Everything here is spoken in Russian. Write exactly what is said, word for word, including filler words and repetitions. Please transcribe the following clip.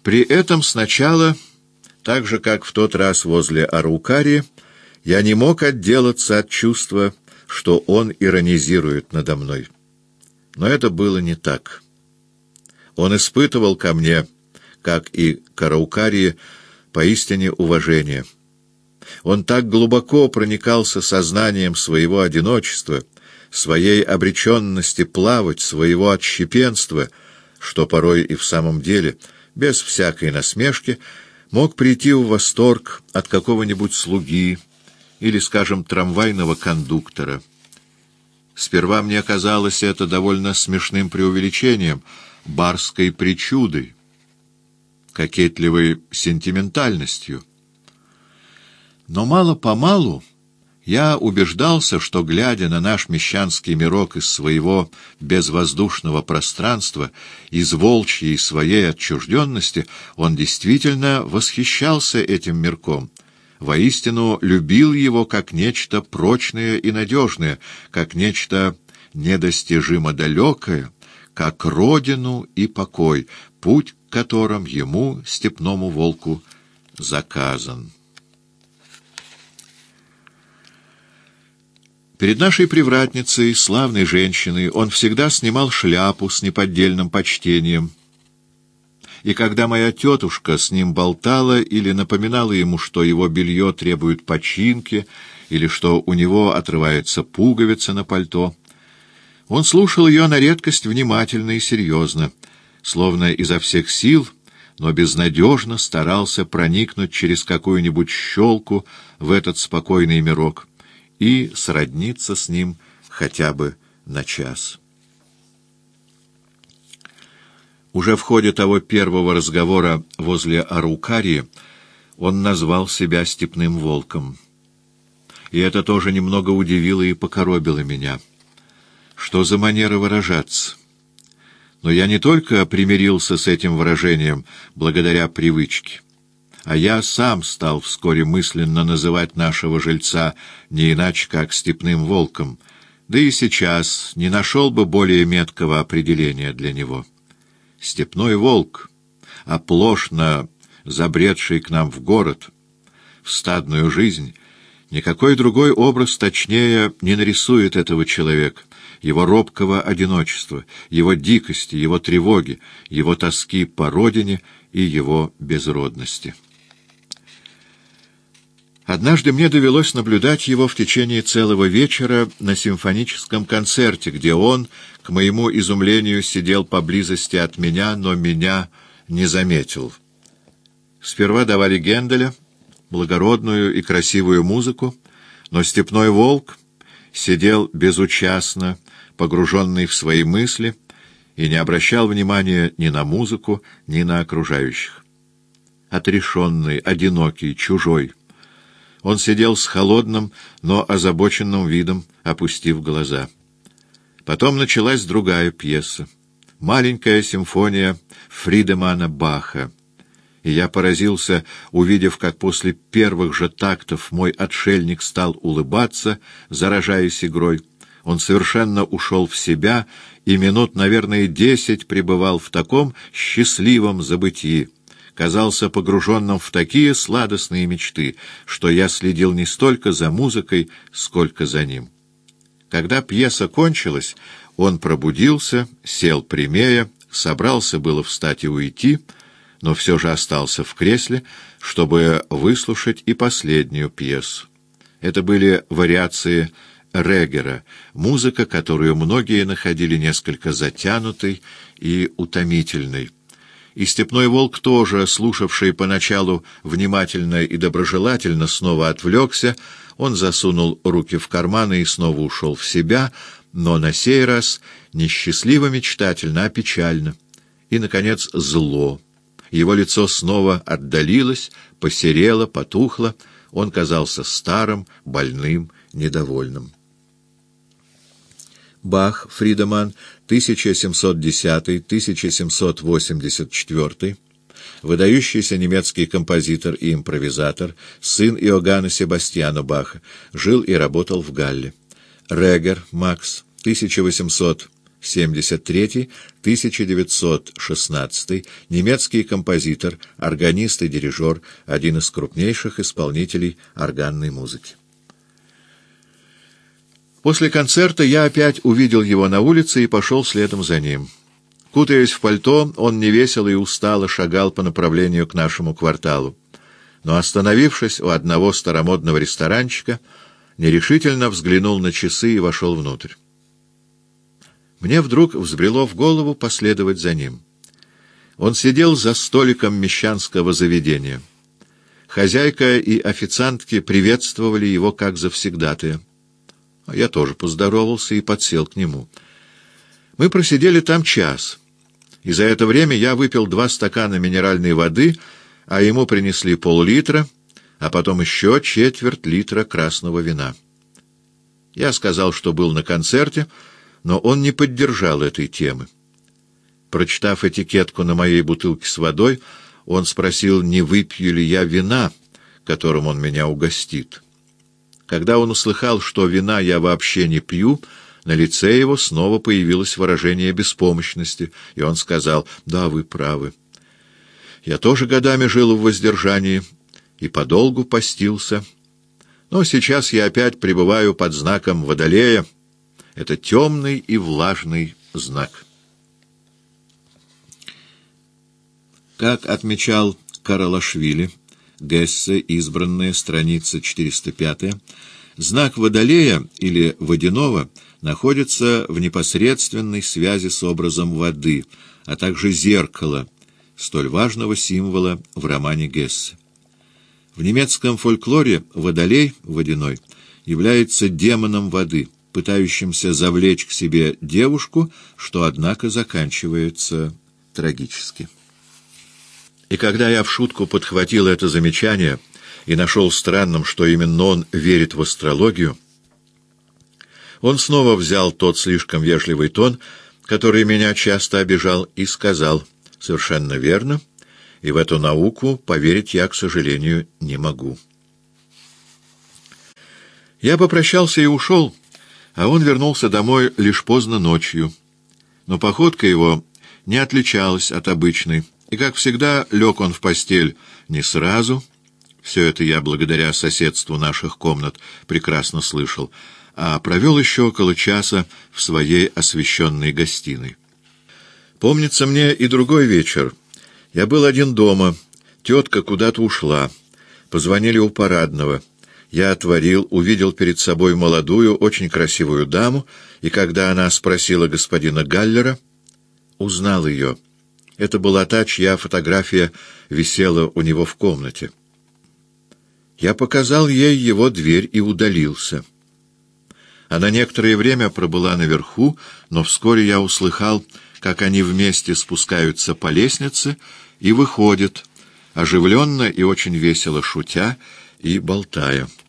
При этом сначала, так же как в тот раз возле Араукарии, я не мог отделаться от чувства, что он иронизирует надо мной. Но это было не так. Он испытывал ко мне, как и к Араукарии, поистине уважение. Он так глубоко проникался сознанием своего одиночества, своей обреченности плавать, своего отщепенства, что порой и в самом деле, без всякой насмешки, мог прийти в восторг от какого-нибудь слуги или, скажем, трамвайного кондуктора. Сперва мне казалось это довольно смешным преувеличением, барской причудой, кокетливой сентиментальностью. Но мало-помалу я убеждался, что, глядя на наш мещанский мирок из своего безвоздушного пространства, из волчьей своей отчужденности, он действительно восхищался этим мирком, воистину любил его как нечто прочное и надежное, как нечто недостижимо далекое, как родину и покой, путь к которым ему, степному волку, заказан. Перед нашей привратницей, славной женщиной, он всегда снимал шляпу с неподдельным почтением. И когда моя тетушка с ним болтала или напоминала ему, что его белье требует починки, или что у него отрывается пуговица на пальто, он слушал ее на редкость внимательно и серьезно, словно изо всех сил, но безнадежно старался проникнуть через какую-нибудь щелку в этот спокойный мирок и сродниться с ним хотя бы на час. Уже в ходе того первого разговора возле Араукарии он назвал себя степным волком. И это тоже немного удивило и покоробило меня. Что за манера выражаться? Но я не только примирился с этим выражением благодаря привычке, а я сам стал вскоре мысленно называть нашего жильца не иначе, как степным волком, да и сейчас не нашел бы более меткого определения для него. Степной волк, оплошно забредший к нам в город, в стадную жизнь, никакой другой образ точнее не нарисует этого человека, его робкого одиночества, его дикости, его тревоги, его тоски по родине и его безродности. Однажды мне довелось наблюдать его в течение целого вечера на симфоническом концерте, где он, к моему изумлению, сидел поблизости от меня, но меня не заметил. Сперва давали Генделя, благородную и красивую музыку, но степной волк сидел безучастно, погруженный в свои мысли, и не обращал внимания ни на музыку, ни на окружающих. Отрешенный, одинокий, чужой. Он сидел с холодным, но озабоченным видом, опустив глаза. Потом началась другая пьеса. Маленькая симфония Фридемана Баха. И я поразился, увидев, как после первых же тактов мой отшельник стал улыбаться, заражаясь игрой. Он совершенно ушел в себя и минут, наверное, десять пребывал в таком счастливом забытии, казался погруженным в такие сладостные мечты, что я следил не столько за музыкой, сколько за ним. Когда пьеса кончилась, он пробудился, сел прямее, собрался было встать и уйти, но все же остался в кресле, чтобы выслушать и последнюю пьесу. Это были вариации Регера, музыка, которую многие находили несколько затянутой и утомительной. И степной волк тоже, слушавший поначалу внимательно и доброжелательно, снова отвлекся, он засунул руки в карманы и снова ушел в себя, но на сей раз не счастливо-мечтательно, а печально. И, наконец, зло. Его лицо снова отдалилось, посерело, потухло, он казался старым, больным, недовольным. Бах, Фридеман, тысяча семьсот десятый — тысяча семьсот восемьдесят четвёртый, выдающийся немецкий композитор и импровизатор, сын Иоганна Себастьяна Баха, жил и работал в Галле. Регер Макс, тысяча восемьсот семьдесят третий — тысяча девятьсот шестнадцатый, немецкий композитор, органист и дирижер, один из крупнейших исполнителей органной музыки. После концерта я опять увидел его на улице и пошел следом за ним. Кутаясь в пальто, он невесело и устало шагал по направлению к нашему кварталу, но, остановившись у одного старомодного ресторанчика, нерешительно взглянул на часы и вошел внутрь. Мне вдруг взбрело в голову последовать за ним. Он сидел за столиком мещанского заведения. Хозяйка и официантки приветствовали его как завсегдатая. Я тоже поздоровался и подсел к нему. Мы просидели там час, и за это время я выпил два стакана минеральной воды, а ему принесли пол-литра, а потом еще четверть литра красного вина. Я сказал, что был на концерте, но он не поддержал этой темы. Прочитав этикетку на моей бутылке с водой, он спросил, не выпью ли я вина, которым он меня угостит. Когда он услыхал, что вина я вообще не пью, на лице его снова появилось выражение беспомощности, и он сказал: «Да, вы правы. Я тоже годами жил в воздержании и подолгу постился, но сейчас я опять пребываю под знаком Водолея. Это темный и влажный знак». Как отмечал Каралашвили, Гессе, избранная, страница четыреста пятая, знак Водолея или Водяного находится в непосредственной связи с образом воды, а также зеркала, столь важного символа в романе Гессе. В немецком фольклоре Водолей, водяной, является демоном воды, пытающимся завлечь к себе девушку, что, однако, заканчивается трагически. И когда я в шутку подхватил это замечание и нашел странным, что именно он верит в астрологию, он снова взял тот слишком вежливый тон, который меня часто обижал, и сказал: «Совершенно верно, и в эту науку поверить я, к сожалению, не могу». Я попрощался и ушел, а он вернулся домой лишь поздно ночью. Но походка его не отличалась от обычной, и, как всегда, лег он в постель не сразу, все это я, благодаря соседству наших комнат, прекрасно слышал, а провел еще около часа в своей освещенной гостиной. Помнится мне и другой вечер. Я был один дома, тетка куда-то ушла, позвонили у парадного. Я отворил, увидел перед собой молодую, очень красивую даму, и когда она спросила господина Галлера, узнал ее. Это была та, чья фотография висела у него в комнате. Я показал ей его дверь и удалился. Она некоторое время пробыла наверху, но вскоре я услыхал, как они вместе спускаются по лестнице и выходят, оживленно и очень весело шутя и болтая.